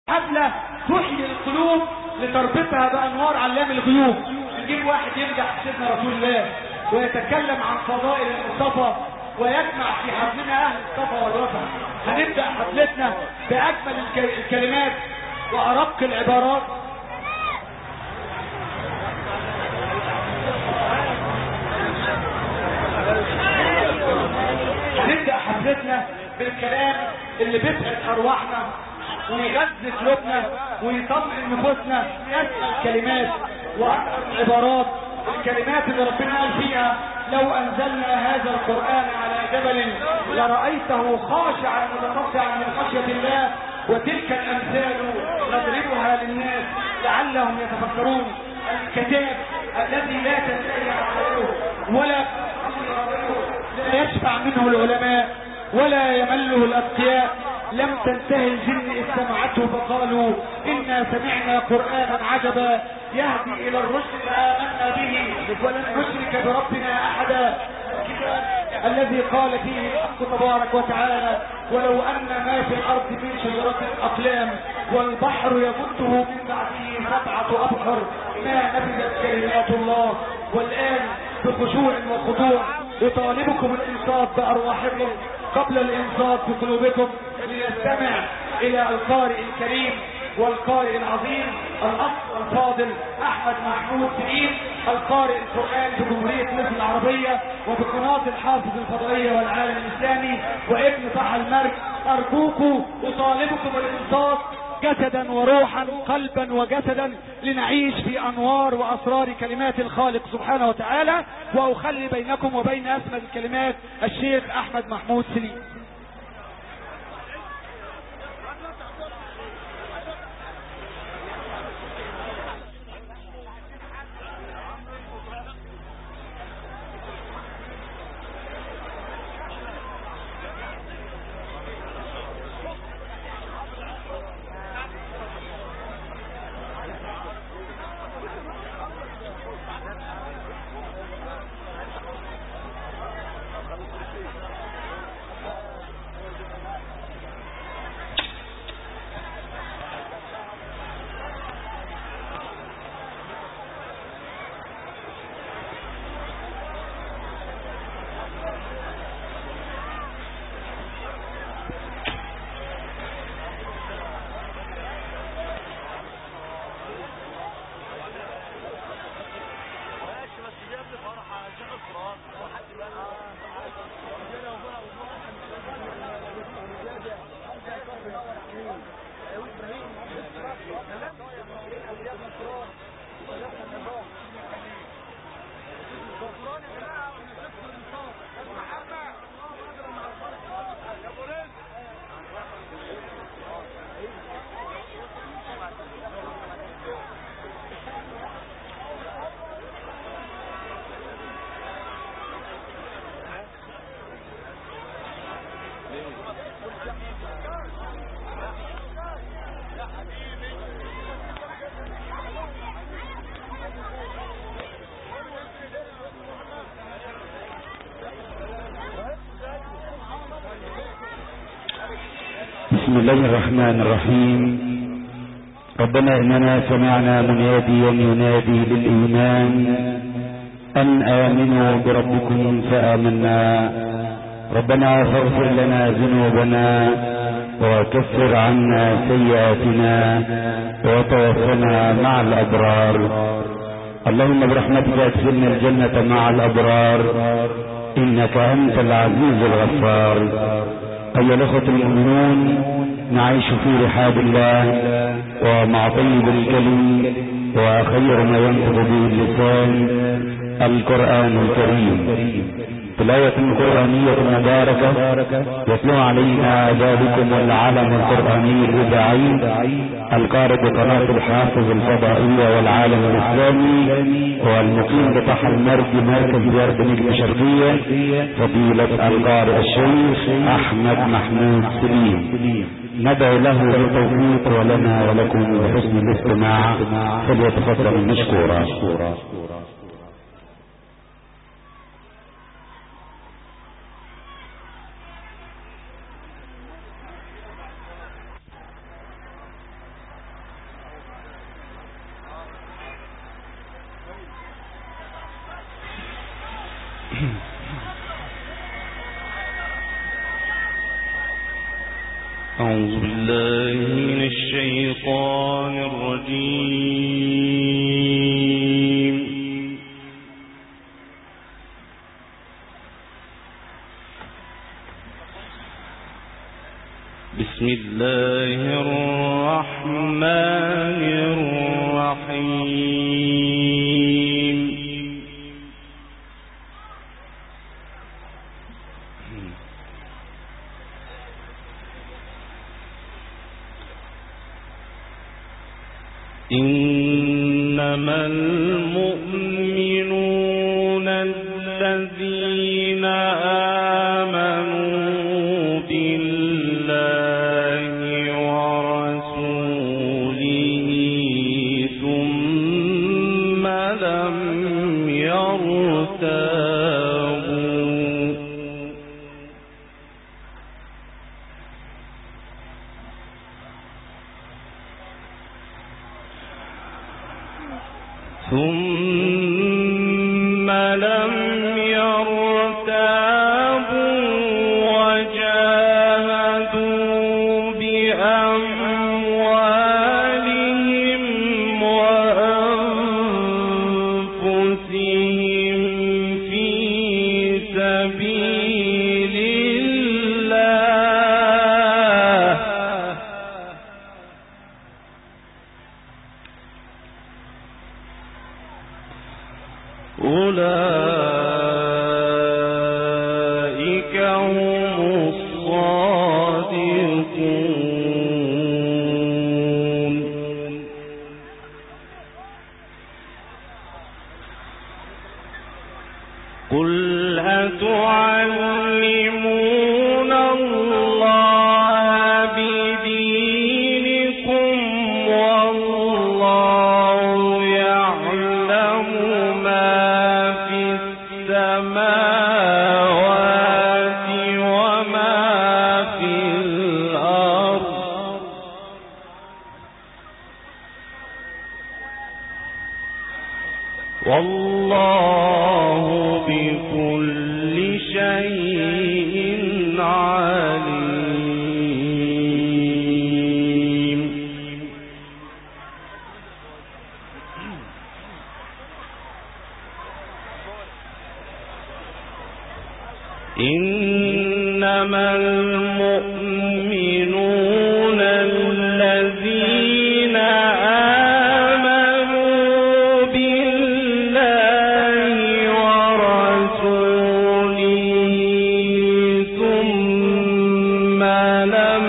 حفلة تحيي القلوب لتربطها بأنوار علام الغيوب. نجيب واحد يمدح سيدنا رسول الله ويتكلم عن فضائل المصطفى ويجمع في حفلنا أهل الصفا والوفا. هنبدأ حفلتنا بأجمل الكلمات وأرق العبارات. هنبدأ حفلتنا بالكلام اللي بيسعد أرواحنا ويغذي قلوبنا ويطمئن نفوسنا. أسمى الكلمات وأكثر العبارات، الكلمات اللي ربنا قال فيها: لو أنزلنا هذا القرآن على جبل لرأيته خاشعا متصدعا من خشية الله. وتلك الأمثال نضربها للناس لعلهم يتفكرون. الكتاب الذي لا تنتهي عقله ولا يشفع منه العلماء ولا يمله الأتقياء. لم تنتهي الجن إذ سمعته فقالوا إنا سمعنا قرآنا عجبا يهدي إلى الرشد فآمنا به ولن نشرك بربنا أحدا. الذي قال فيه الحق تبارك وتعالى: ولو أن ما في الأرض من شجرة أقلام والبحر يمده من بعده 7 أبحر ما نفذت كلمات الله. والآن بخشوع وخضوع أطالبكم الإنصات بأرواحكم قبل الإنصات بقلوبكم لنستمع إلى القارئ الكريم والقارئ العظيم الأخ الفاضل أحمد محمود سليم، القارئ القرآن في جمهورية مصر العربية وبقناة الحافظ الفضائية والعالم الإسلامي وابن صح المرج. أرجوكم أطالبكم الإنصات جسدا وروحا، قلبا وجسدا، لنعيش في أنوار وأسرار كلمات الخالق سبحانه وتعالى. وأخلي بينكم وبين أسمى الكلمات الشيخ أحمد محمود سليم. بسم الله الرحمن الرحيم. ربنا إننا سمعنا مناديا ينادي للإيمان أن آمنوا بربكم فآمنا. ربنا فاغفر لنا ذنوبنا وكفر عنا سيئاتنا وتوفنا مع الأبرار. اللهم برحمتك ادخلنا الجنة مع الأبرار إنك أنت العزيز الغفار. أيها الأخوة المؤمنون، نعيش في رحاب الله ومع طيب الكلم وخير ما ينطق به اللسان القرآن الكريم. تلاوة قرآنية مباركة يتلو علينا ذلكم العالم القرآني الإذاعي القارئ بقناة الحافظ الفضائية والعالم الإسلامي والمقيم بطح المرج مركز ديار بنجم شرقية فضيلة القارئ الشيخ أحمد محمود سليم. ندعو له بالتوفيق ولنا ولكم بحسن الاستماع، فليتفضل مشكورا. أعوذ بالله من الشيطان الرجيم. بسم الله الرحمن الرحيم. إنما المؤمنون الذين آمنوا بالله ورسوله ثم لم يرتابوا وجاهدوا بأموالهم وأنفسهم في سبيل الله أولئك هم الصادقون. قل أتعلمون الله بدينكم والله يعلم ما في السماوات وما في الأرض والله بكل شيء عليم. إنما المؤمنون الذين آمنوا بالله ورسوله ثم لم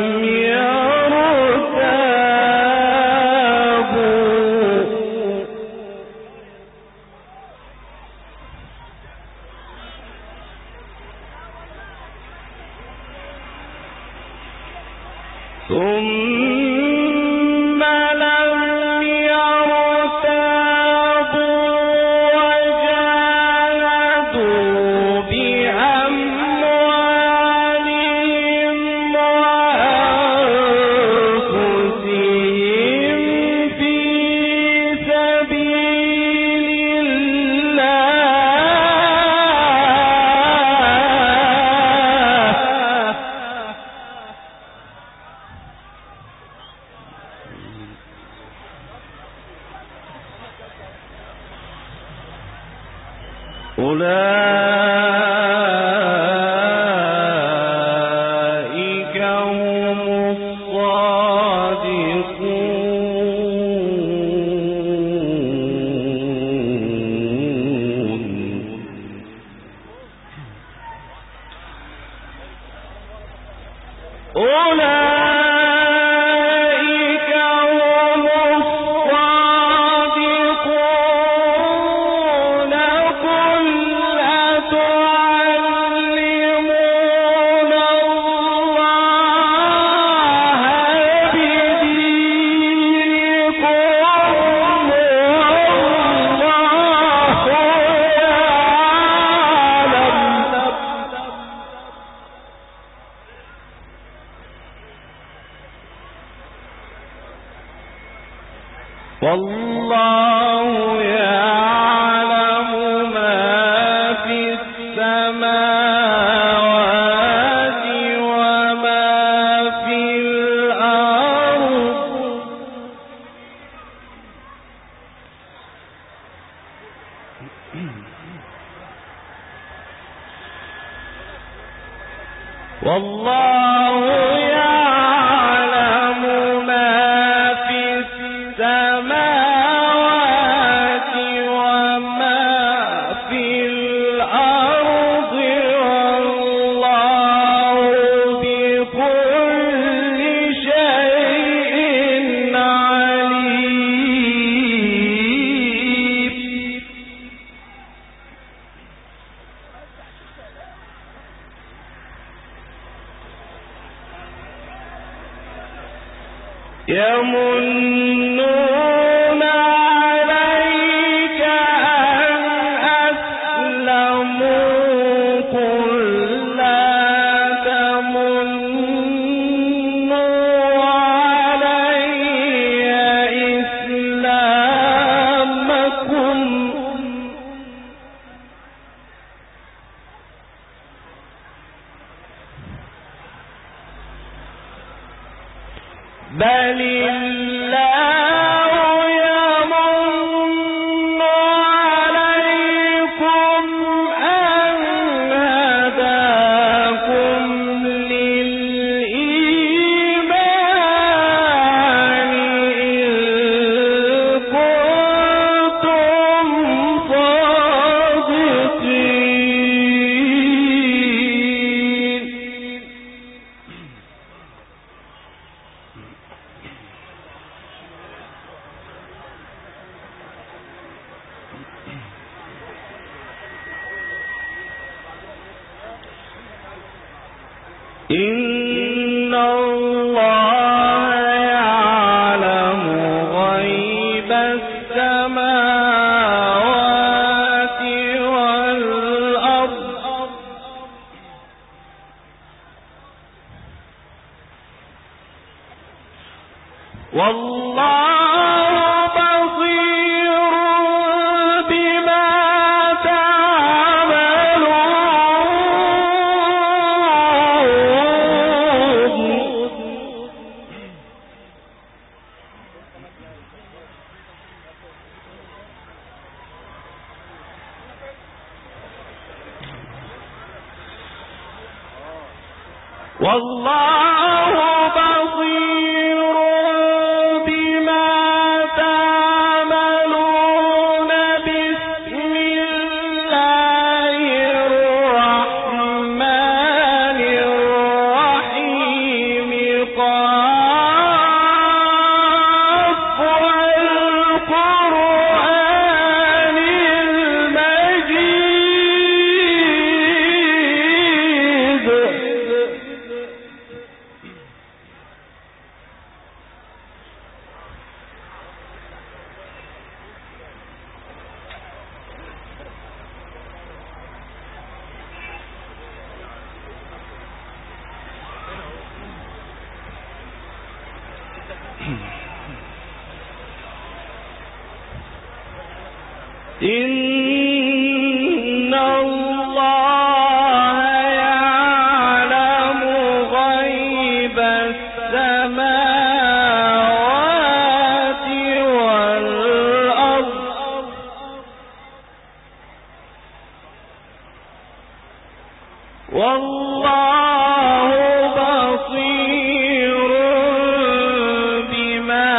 يرتابوا وجاهدوا بأموالهم وأنفسهم في سبيل الله أولئك هم الصادقون. أولئك هم الصادقون. قل أتعلمون الله بدينكم والله يعلم ما في السماوات وما في والله يعلم ما في السماوات وما في الأرض والله بكل شيء عليم. يمنون عليك أن أسلموا قل لا تمنوا علي إسلامكم بل الله يمن عليكم أن هداكم للإيمان إن كنتم صادقين. إن الله يعلم غيب السماوات والأرض والله بصير بما والله بصير بما تعملون. بسم الله الرحمن الرحيم قاف والقرآن المجيد. إن الله يعلم غيب السماوات والأرض والله بصير بما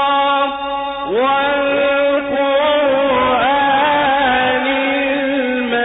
والقرآن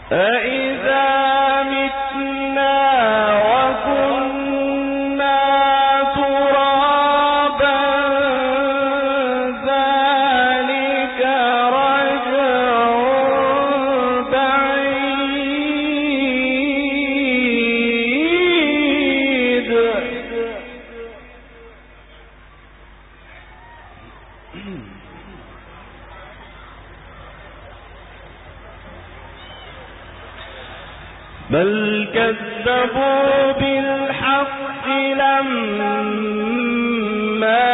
أإذا متنا وكنا ترابا ذلك رجع بعيد. بل كذبوا بالحق لما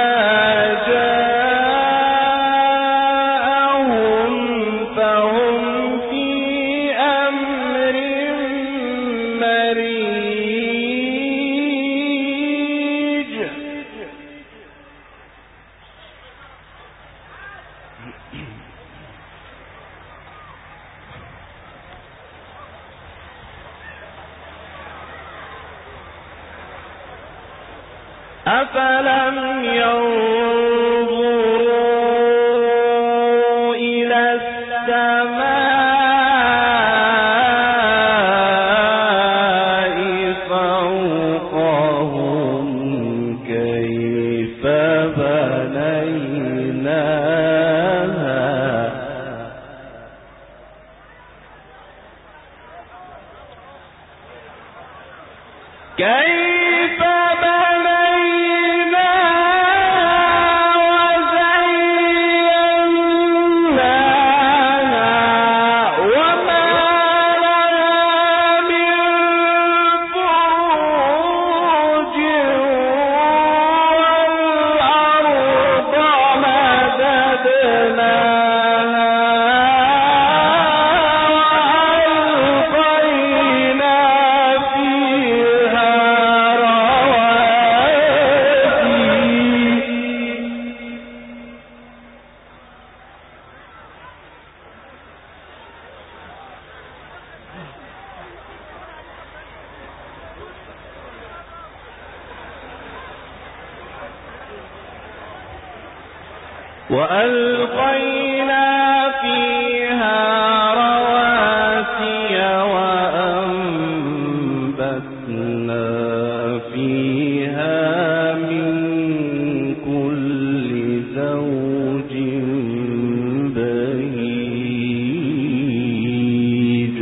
جاءهم فهم في أمر مريج. أفلم ينظروا إلى السماء فوقهم كيف بنيناها كيف وألقينا فيها رواسي وأنبتنا فيها من كل زوج بهيج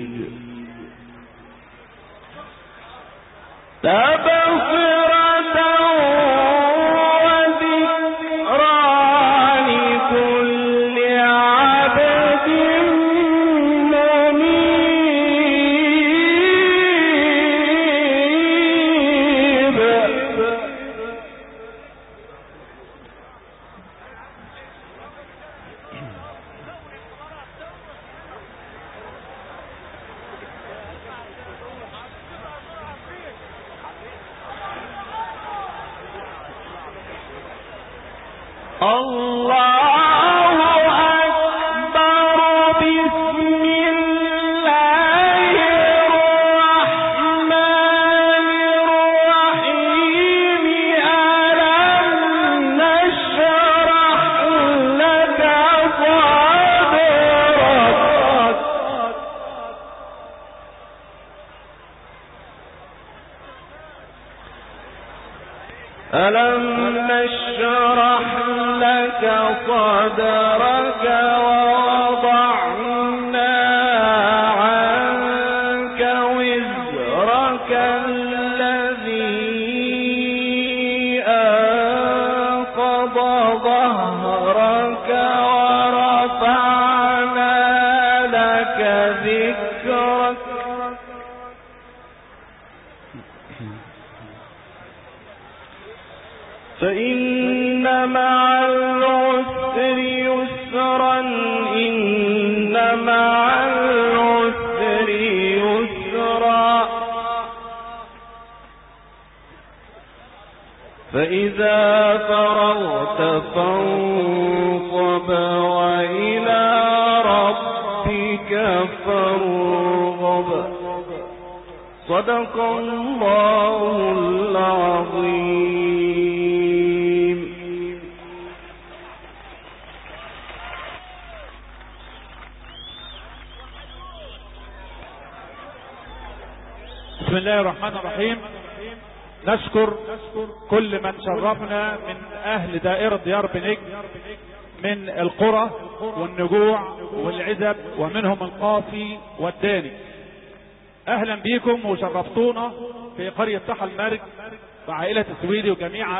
الله أكبر. بسم الله الرحمن الرحيم. ألم نشرح لك صدرك ألم نشرح لك صدرك ووضعنا عنك وزرك الذي أنقض ظهرك ورفعنا لك ذكرك فإن مع العسر يسرا إن مع العسر يسرا فإذا فرغت فانصب وإلى ربك فارغب. صدق الله العظيم. بسم الله الرحمن الرحيم. نشكر كل من شرفنا من اهل دائرة ديار بنجم من القرى والنجوع والعزب ومنهم القافي والداني. اهلا بكم وشرفتونا في قرية طحا المرج وعائلة السويدي وجميع